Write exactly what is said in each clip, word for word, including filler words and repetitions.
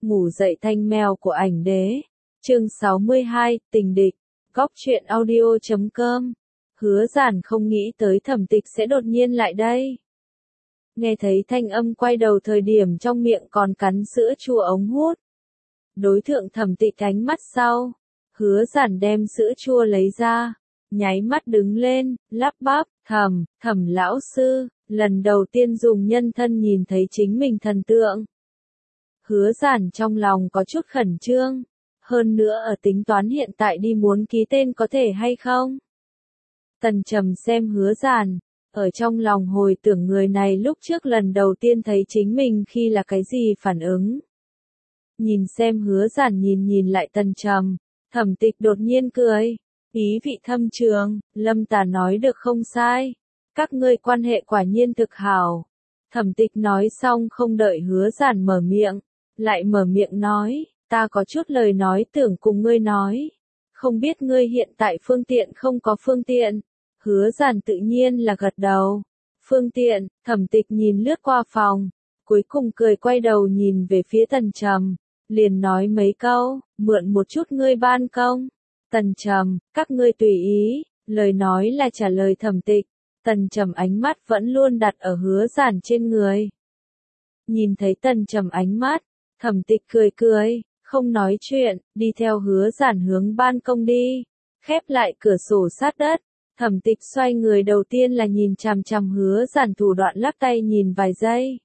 Ngủ dậy thanh mèo của ảnh đế. Chương sáu mươi hai, tình địch. Góc truyện audio chấm com. Hứa Giản không nghĩ tới Thẩm Tịch sẽ đột nhiên lại đây. Nghe thấy thanh âm quay đầu thời điểm trong miệng còn cắn sữa chua ống hút. Đối thượng Thẩm Tịch ánh mắt sau. Hứa Giản đem sữa chua lấy ra. Nháy mắt đứng lên, lắp bắp, thầm, Thẩm lão sư, lần đầu tiên dùng nhân thân nhìn thấy chính mình thần tượng. Hứa Giản trong lòng có chút khẩn trương, hơn nữa ở tính toán hiện tại đi muốn ký tên có thể hay không. Tần Trầm xem Hứa Giản, ở trong lòng hồi tưởng người này lúc trước lần đầu tiên thấy chính mình khi là cái gì phản ứng. Nhìn xem Hứa Giản nhìn nhìn lại Tần Trầm, Thẩm Tịch đột nhiên cười, ý vị thâm trường, Lâm Tà nói được không sai, các ngươi quan hệ quả nhiên thực hảo. Thẩm Tịch nói xong không đợi Hứa Giản mở miệng, lại mở miệng nói, ta có chút lời nói tưởng cùng ngươi nói, không biết ngươi hiện tại phương tiện không có phương tiện. Hứa Giản tự nhiên là gật đầu. Phương tiện. Thẩm Tịch nhìn lướt qua phòng, cuối cùng cười quay đầu nhìn về phía Tần Trầm, liền nói mấy câu, mượn một chút ngươi ban công. Tần Trầm, các ngươi tùy ý, lời nói là trả lời Thẩm Tịch. Tần Trầm ánh mắt vẫn luôn đặt ở Hứa Giản trên người. Nhìn thấy Tần Trầm ánh mắt, Thẩm Tịch cười cười, không nói chuyện, đi theo Hứa Giản hướng ban công đi, khép lại cửa sổ sát đất. Thẩm Tịch xoay người đầu tiên là nhìn chằm chằm Hứa Giản thủ đoạn lắc tay nhìn vài giây.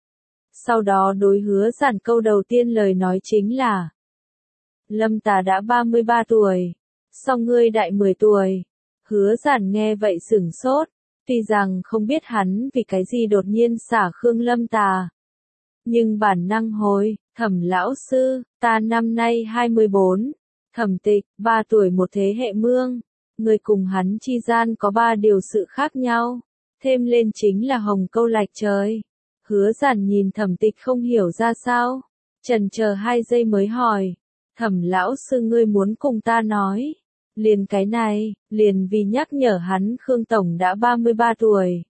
Sau đó đối Hứa Giản câu đầu tiên lời nói chính là: Lâm Tà đã ba mươi ba tuổi, so ngươi đại mười tuổi. Hứa Giản nghe vậy sửng sốt, tuy rằng không biết hắn vì cái gì đột nhiên xả Khương Lâm Tà. Nhưng bản năng hồi, Thẩm lão sư, ta năm nay hai mươi bốn, Thẩm Tịch, ba tuổi một thế hệ mương. Người cùng hắn chi gian có ba điều sự khác nhau, thêm lên chính là hồng câu lạch trời. Hứa Giản nhìn Thẩm Tịch không hiểu ra sao, chần chờ hai giây mới hỏi, Thẩm lão sư ngươi muốn cùng ta nói, liền cái này, liền vì nhắc nhở hắn Khương Tổng đã ba mươi ba tuổi.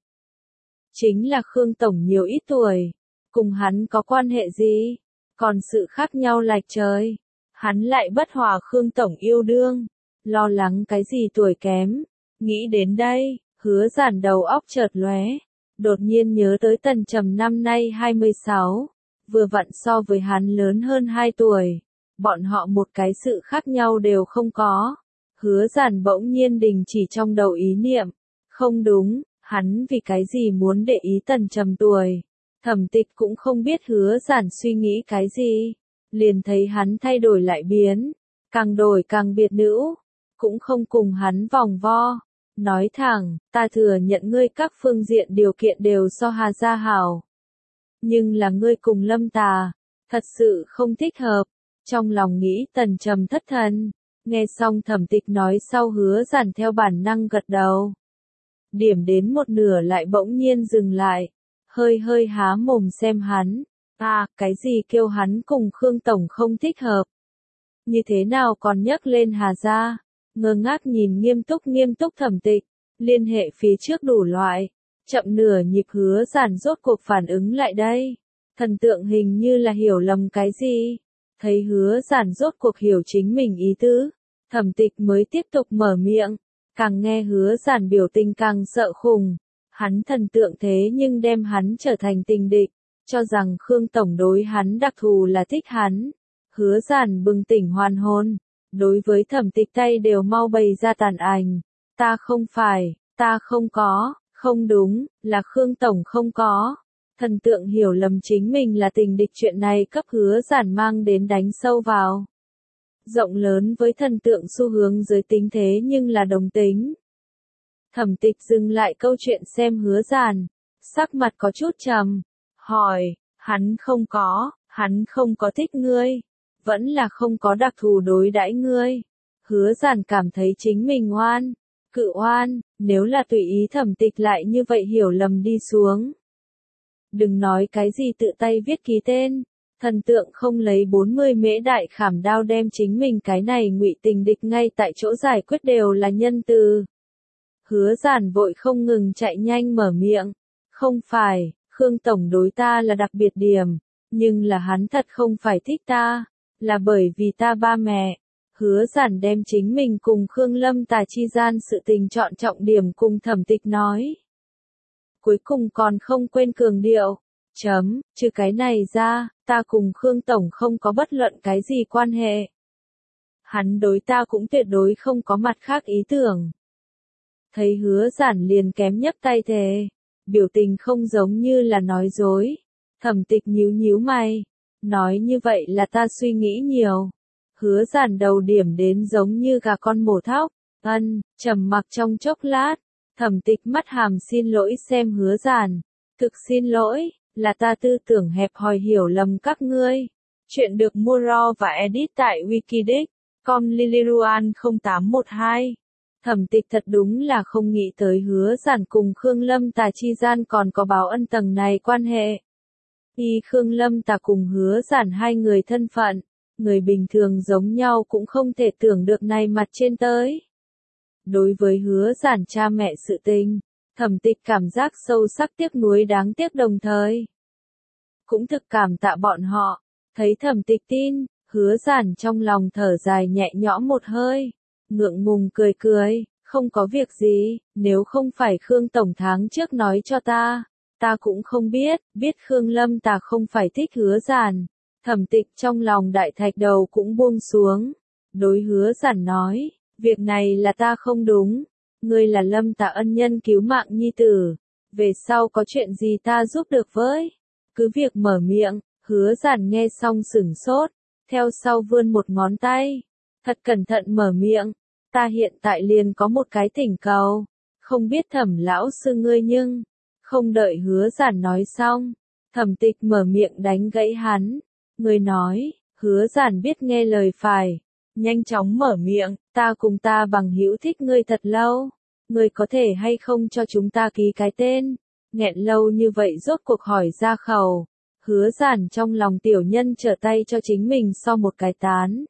Chính là Khương Tổng nhiều ít tuổi, cùng hắn có quan hệ gì, còn sự khác nhau lạch trời, hắn lại bất hòa Khương Tổng yêu đương. Lo lắng cái gì tuổi kém, nghĩ đến đây, Hứa Giản đầu óc chợt lóe, đột nhiên nhớ tới Tần Trầm năm nay hai mươi sáu, vừa vặn so với hắn lớn hơn hai tuổi, bọn họ một cái sự khác nhau đều không có. Hứa Giản bỗng nhiên đình chỉ trong đầu ý niệm, không đúng, hắn vì cái gì muốn để ý Tần Trầm tuổi. Thẩm Tịch cũng không biết Hứa Giản suy nghĩ cái gì, liền thấy hắn thay đổi lại biến, càng đổi càng biệt nữ. Cũng không cùng hắn vòng vo, nói thẳng, ta thừa nhận ngươi các phương diện điều kiện đều so Hà gia hảo. Nhưng là ngươi cùng Lâm Tà, thật sự không thích hợp, trong lòng nghĩ Tần Trầm thất thần, nghe xong Thẩm Tịch nói sau Hứa Giản theo bản năng gật đầu. Điểm đến một nửa lại bỗng nhiên dừng lại, hơi hơi há mồm xem hắn, à, cái gì kêu hắn cùng Khương Tổng không thích hợp. Như thế nào còn nhắc lên Hà gia? Ngơ ngác nhìn nghiêm túc nghiêm túc Thẩm Tịch, liên hệ phía trước đủ loại, chậm nửa nhịp Hứa Giản rốt cuộc phản ứng lại đây. Thần tượng hình như là hiểu lầm cái gì, thấy Hứa Giản rốt cuộc hiểu chính mình ý tứ, Thẩm Tịch mới tiếp tục mở miệng, càng nghe Hứa Giản biểu tình càng sợ khủng, hắn thần tượng thế nhưng đem hắn trở thành tình địch, cho rằng Khương Tổng đối hắn đặc thù là thích hắn. Hứa Giản bừng tỉnh hoàn hồn. Đối với Thẩm Tịch tay đều mau bày ra tàn ảnh, ta không phải, ta không có, không đúng, là Khương Tổng không có. Thần tượng hiểu lầm chính mình là tình địch chuyện này cấp Hứa Giản mang đến đánh sâu vào. Rộng lớn với thần tượng xu hướng giới tính thế nhưng là đồng tính. Thẩm Tịch dừng lại câu chuyện xem Hứa Giản, sắc mặt có chút trầm, hỏi, hắn không có, hắn không có thích ngươi. Vẫn là không có đặc thù đối đãi ngươi. Hứa Giản cảm thấy chính mình oan, cự oan, nếu là tùy ý Thẩm Tịch lại như vậy hiểu lầm đi xuống. Đừng nói cái gì tự tay viết ký tên, thần tượng không lấy bốn mươi mễ đại khảm đao đem chính mình cái này ngụy tình địch ngay tại chỗ giải quyết đều là nhân từ. Hứa Giản vội không ngừng chạy nhanh mở miệng, không phải, Khương Tổng đối ta là đặc biệt điểm. Nhưng là hắn thật không phải thích ta, là bởi vì ta ba mẹ. Hứa Giản đem chính mình cùng Khương Lâm Tà chi gian sự tình chọn trọng điểm cùng Thẩm Tịch nói. Cuối cùng còn không quên cường điệu, chấm, trừ cái này ra, ta cùng Khương Tổng không có bất luận cái gì quan hệ. Hắn đối ta cũng tuyệt đối không có mặt khác ý tưởng. Thấy Hứa Giản liền kém nhấc tay thề, biểu tình không giống như là nói dối. Thẩm Tịch nhíu nhíu mày, nói như vậy là ta suy nghĩ nhiều. Hứa Giản đầu điểm đến giống như gà con mổ thóc, ân, trầm mặc trong chốc lát, Thẩm Tịch mắt hàm xin lỗi xem Hứa Giản, thực xin lỗi, là ta tư tưởng hẹp hòi hiểu lầm các ngươi. Chuyện được mua raw và edit tại Wikidic, chấm com Lilyruan không tám một hai. Thẩm Tịch thật đúng là không nghĩ tới Hứa Giản cùng Khương Lâm Tà chi gian còn có báo ân tầng này quan hệ. Y Khương Lâm Tà cùng Hứa Giản hai người thân phận, người bình thường giống nhau cũng không thể tưởng được này mặt trên tới. Đối với Hứa Giản cha mẹ sự tình, Thẩm Tịch cảm giác sâu sắc tiếc nuối đáng tiếc đồng thời. Cũng thực cảm tạ bọn họ, thấy Thẩm Tịch tin, Hứa Giản trong lòng thở dài nhẹ nhõm một hơi, ngượng ngùng cười cười, không có việc gì, nếu không phải Khương Tổng tháng trước nói cho ta, ta cũng không biết, biết Khương Lâm Tà không phải thích Hứa Giản. Thẩm Tịch trong lòng đại thạch đầu cũng buông xuống, đối Hứa Giản nói, việc này là ta không đúng, ngươi là Lâm Tà ân nhân cứu mạng nhi tử, về sau có chuyện gì ta giúp được với, cứ việc mở miệng. Hứa Giản nghe xong sửng sốt, theo sau vươn một ngón tay, thật cẩn thận mở miệng, ta hiện tại liền có một cái thỉnh cầu, không biết Thẩm lão sư ngươi nhưng, không đợi Hứa Giản nói xong, Thẩm Tịch mở miệng đánh gãy hắn. Người nói, Hứa Giản biết nghe lời phải, nhanh chóng mở miệng, ta cùng ta bằng hữu thích ngươi thật lâu, ngươi có thể hay không cho chúng ta ký cái tên, nghẹn lâu như vậy rốt cuộc hỏi ra khẩu, Hứa Giản trong lòng tiểu nhân trở tay cho chính mình so một cái tán.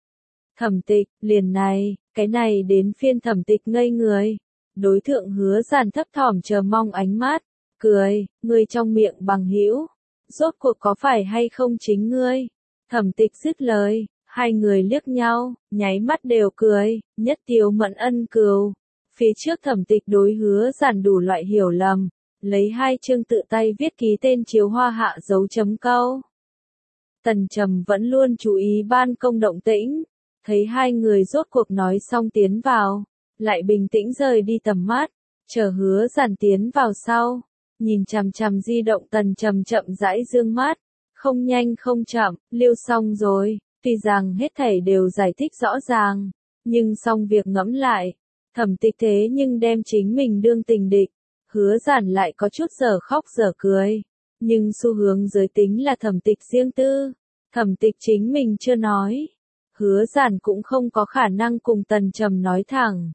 Thẩm Tịch, liền này, cái này đến phiên Thẩm Tịch ngây người, đối thượng Hứa Giản thấp thỏm chờ mong ánh mắt, cười, ngươi trong miệng bằng hữu. Rốt cuộc có phải hay không chính ngươi? Thẩm Tịch dứt lời, hai người liếc nhau, nháy mắt đều cười, nhất tiếu mẫn ân cừu. Phía trước Thẩm Tịch đối Hứa Giản đủ loại hiểu lầm, lấy hai chương tự tay viết ký tên chiếu hoa hạ dấu chấm câu. Tần Trầm vẫn luôn chú ý ban công động tĩnh, thấy hai người rốt cuộc nói xong tiến vào, lại bình tĩnh rời đi tầm mắt, chờ Hứa Giản tiến vào sau. Nhìn chằm chằm di động Tần Trầm chậm rãi dương mắt, không nhanh không chậm, liêu xong rồi, tuy rằng hết thảy đều giải thích rõ ràng, nhưng xong việc ngẫm lại, Thẩm Tịch thế nhưng đem chính mình đương tình địch, Hứa Giản lại có chút dở khóc dở cười, nhưng xu hướng giới tính là Thẩm Tịch riêng tư, Thẩm Tịch chính mình chưa nói, Hứa Giản cũng không có khả năng cùng Tần Trầm nói thẳng.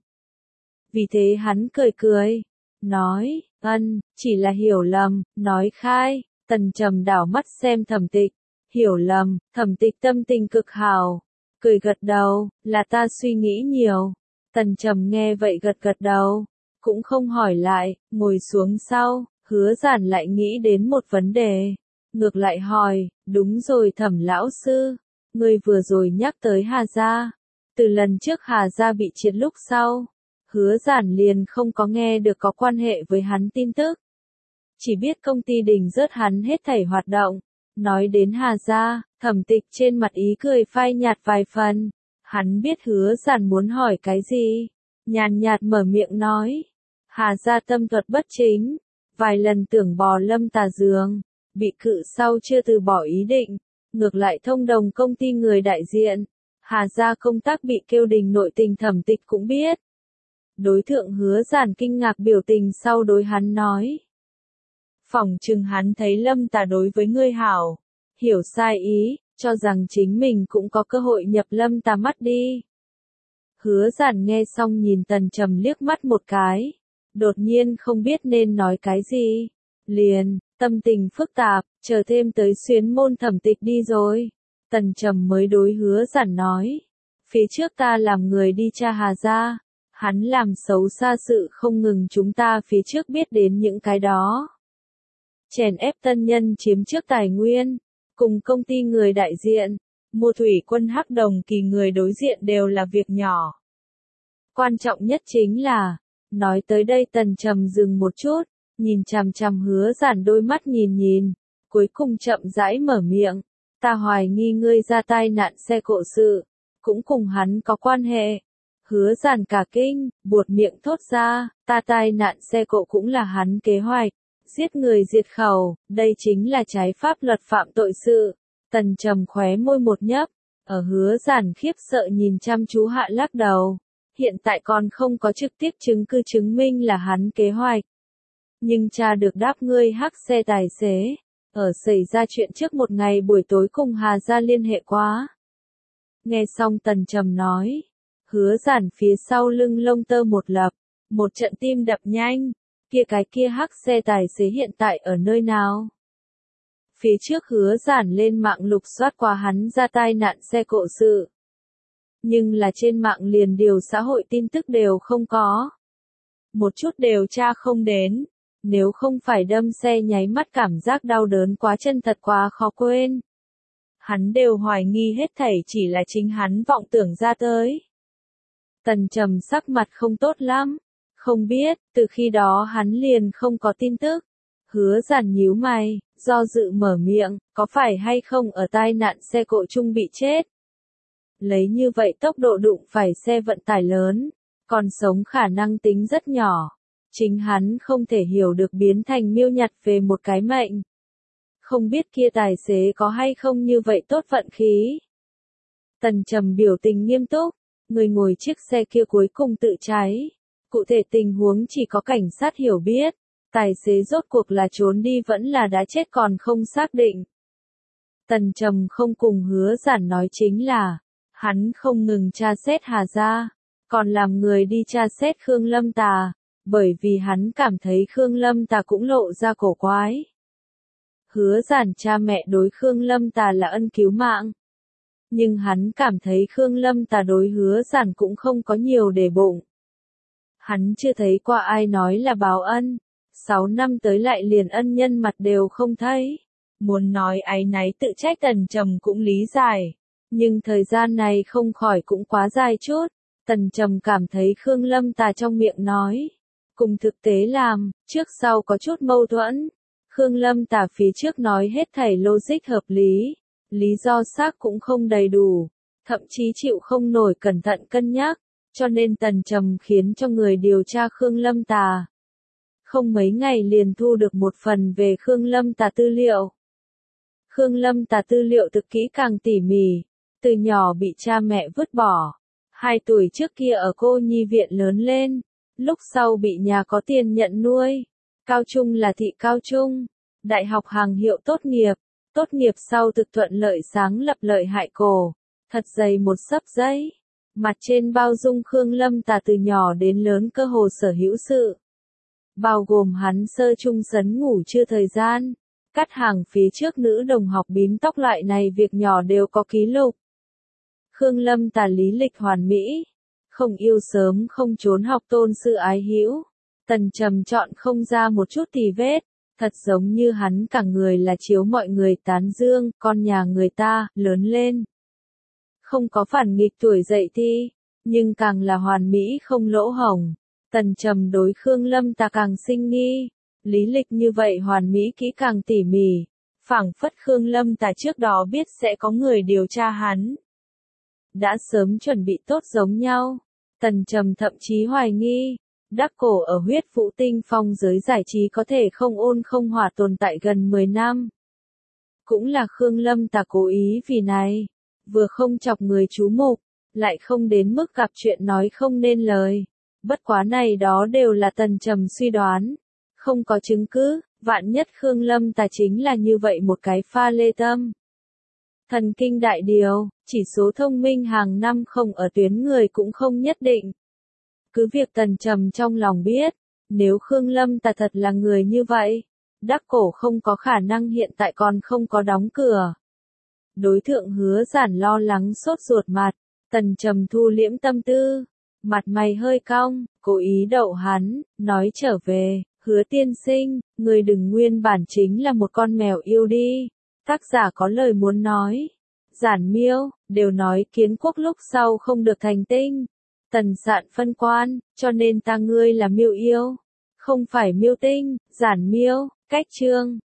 Vì thế hắn cười cười, nói, ân, chỉ là hiểu lầm, nói khai. Tần Trầm đảo mắt xem Thẩm Tịch, hiểu lầm. Thẩm Tịch tâm tình cực hảo, cười gật đầu, là ta suy nghĩ nhiều. Tần Trầm nghe vậy gật gật đầu, cũng không hỏi lại, ngồi xuống sau, Hứa Giản lại nghĩ đến một vấn đề, ngược lại hỏi, đúng rồi Thẩm lão sư, ngươi vừa rồi nhắc tới Hà gia, từ lần trước Hà gia bị triệt lúc sau, Hứa Giản liền không có nghe được có quan hệ với hắn tin tức. Chỉ biết công ty đình rớt hắn hết thảy hoạt động. Nói đến Hà gia, Thẩm Tịch trên mặt ý cười phai nhạt vài phần. Hắn biết Hứa Giản muốn hỏi cái gì. Nhàn nhạt mở miệng nói. Hà gia tâm thuật bất chính. Vài lần tưởng bò Lâm Tà giường. Bị cự sau chưa từ bỏ ý định. Ngược lại thông đồng công ty người đại diện. Hà gia công tác bị kêu đình nội tình Thẩm Tịch cũng biết. Đối thượng Hứa Giản kinh ngạc biểu tình sau đối hắn nói. Phỏng chừng hắn thấy Lâm Tà đối với ngươi hảo, hiểu sai ý, cho rằng chính mình cũng có cơ hội nhập Lâm Tà mắt đi. Hứa Giản nghe xong nhìn Tần Trầm liếc mắt một cái, đột nhiên không biết nên nói cái gì, liền, tâm tình phức tạp, chờ thêm tới xuyến môn Thẩm Tịch đi rồi. Tần Trầm mới đối Hứa Giản nói, phía trước ta làm người đi tra Hà gia. Hắn làm xấu xa sự không ngừng chúng ta phía trước biết đến những cái đó. Chèn ép tân nhân chiếm trước tài nguyên, cùng công ty người đại diện, mua thủy quân hắc đồng kỳ người đối diện đều là việc nhỏ. Quan trọng nhất chính là, nói tới đây Tần Trầm dừng một chút, nhìn chằm chằm Hứa Giản đôi mắt nhìn nhìn, cuối cùng chậm rãi mở miệng, ta hoài nghi ngươi ra tai nạn xe cộ sự, cũng cùng hắn có quan hệ. Hứa Giản cả kinh, buột miệng thốt ra, ta tai nạn xe cộ cũng là hắn kế hoạch, giết người diệt khẩu, đây chính là trái pháp luật phạm tội sự. Tần Trầm khóe môi một nhấp, ở Hứa Giản khiếp sợ nhìn chăm chú hạ lắc đầu, hiện tại còn không có trực tiếp chứng cứ chứng minh là hắn kế hoạch. Nhưng cha được đáp ngươi hắc xe tài xế, ở xảy ra chuyện trước một ngày buổi tối cùng Hà gia liên hệ quá. Nghe xong Tần Trầm nói, Hứa Giản phía sau lưng lông tơ một lập, một trận tim đập nhanh, kia cái kia hắc xe tài xế hiện tại ở nơi nào? Phía trước Hứa Giản lên mạng lục soát qua hắn ra tai nạn xe cộ sự. Nhưng là trên mạng liền điều xã hội tin tức đều không có. Một chút đều tra không đến, nếu không phải đâm xe nháy mắt cảm giác đau đớn quá chân thật quá khó quên. Hắn đều hoài nghi hết thảy chỉ là chính hắn vọng tưởng ra tới. Tần Trầm sắc mặt không tốt lắm, không biết, từ khi đó hắn liền không có tin tức. Hứa Giản nhíu mày, do dự mở miệng, có phải hay không ở tai nạn xe cộ chung bị chết? Lấy như vậy tốc độ đụng phải xe vận tải lớn, còn sống khả năng tính rất nhỏ. Chính hắn không thể hiểu được biến thành miêu nhặt về một cái mệnh. Không biết kia tài xế có hay không như vậy tốt vận khí. Tần Trầm biểu tình nghiêm túc, người ngồi chiếc xe kia cuối cùng tự cháy. Cụ thể tình huống chỉ có cảnh sát hiểu biết, tài xế rốt cuộc là trốn đi vẫn là đã chết còn không xác định. Tần Trầm không cùng Hứa Giản nói chính là, hắn không ngừng tra xét Hà gia, còn làm người đi tra xét Khương Lâm Tà, bởi vì hắn cảm thấy Khương Lâm Tà cũng lộ ra cổ quái. Hứa Giản cha mẹ đối Khương Lâm Tà là ân cứu mạng. Nhưng hắn cảm thấy Khương Lâm Tà đối Hứa Giản cũng không có nhiều để bụng. Hắn chưa thấy qua ai nói là báo ân, sáu năm tới lại liền ân nhân mặt đều không thấy. Muốn nói áy náy tự trách Tần Trầm cũng lý giải, nhưng thời gian này không khỏi cũng quá dài chút. Tần Trầm cảm thấy Khương Lâm Tà trong miệng nói, cùng thực tế làm, trước sau có chút mâu thuẫn. Khương Lâm Tà phía trước nói hết thảy logic hợp lý, lý do xác cũng không đầy đủ, thậm chí chịu không nổi cẩn thận cân nhắc, cho nên Tần Trầm khiến cho người điều tra Khương Lâm Tà. Không mấy ngày liền thu được một phần về Khương Lâm Tà tư liệu. Khương Lâm Tà tư liệu thực kỹ càng tỉ mỉ, từ nhỏ bị cha mẹ vứt bỏ, hai tuổi trước kia ở cô nhi viện lớn lên, lúc sau bị nhà có tiền nhận nuôi, cao trung là thị cao trung, đại học hàng hiệu tốt nghiệp, tốt nghiệp sau thực thuận lợi sáng lập lợi hại cổ, thật dày một xấp giấy, mặt trên bao dung Khương Lâm Tà từ nhỏ đến lớn cơ hồ sở hữu sự. Bao gồm hắn sơ trung sấn ngủ chưa thời gian, cắt hàng phía trước nữ đồng học bím tóc loại này việc nhỏ đều có ký lục. Khương Lâm Tà lý lịch hoàn mỹ, không yêu sớm không trốn học tôn sư ái hữu. Tần Trầm chọn không ra một chút tì vết, thật giống như hắn cả người là chiếu mọi người tán dương, con nhà người ta, lớn lên. Không có phản nghịch tuổi dậy thi, nhưng càng là hoàn mỹ không lỗ hổng. Tần Trầm đối Khương Lâm Tà càng sinh nghi, lý lịch như vậy hoàn mỹ kỹ càng tỉ mỉ, phảng phất Khương Lâm Tà trước đó biết sẽ có người điều tra hắn. Đã sớm chuẩn bị tốt giống nhau, Tần Trầm thậm chí hoài nghi, đắc cổ ở huyết vũ tinh phong giới giải trí có thể không ôn không hỏa tồn tại gần mười năm. Cũng là Khương Lâm Tà cố ý vì này, vừa không chọc người chú mục, lại không đến mức gặp chuyện nói không nên lời. Bất quá này đó đều là Tần Trầm suy đoán, không có chứng cứ, vạn nhất Khương Lâm Tà chính là như vậy một cái pha lê tâm. Thần kinh đại điều, chỉ số thông minh hàng năm không ở tuyến người cũng không nhất định. Cứ việc Tần Trầm trong lòng biết, nếu Khương Lâm Tà thật là người như vậy, đắc cổ không có khả năng hiện tại còn không có đóng cửa. Đối tượng Hứa Giản lo lắng sốt ruột mặt, Tần Trầm thu liễm tâm tư, mặt mày hơi cong, cố ý đậu hắn, nói trở về, Hứa tiên sinh, người đừng nguyên bản chính là một con mèo yêu đi, Tác giả có lời muốn nói. Giản Miêu, đều nói kiến quốc lúc sau không được thành tinh. Tần Sạn phân quan, cho nên ta ngươi là Miêu yêu. Không phải Miêu tinh, Giản Miêu, cách chương.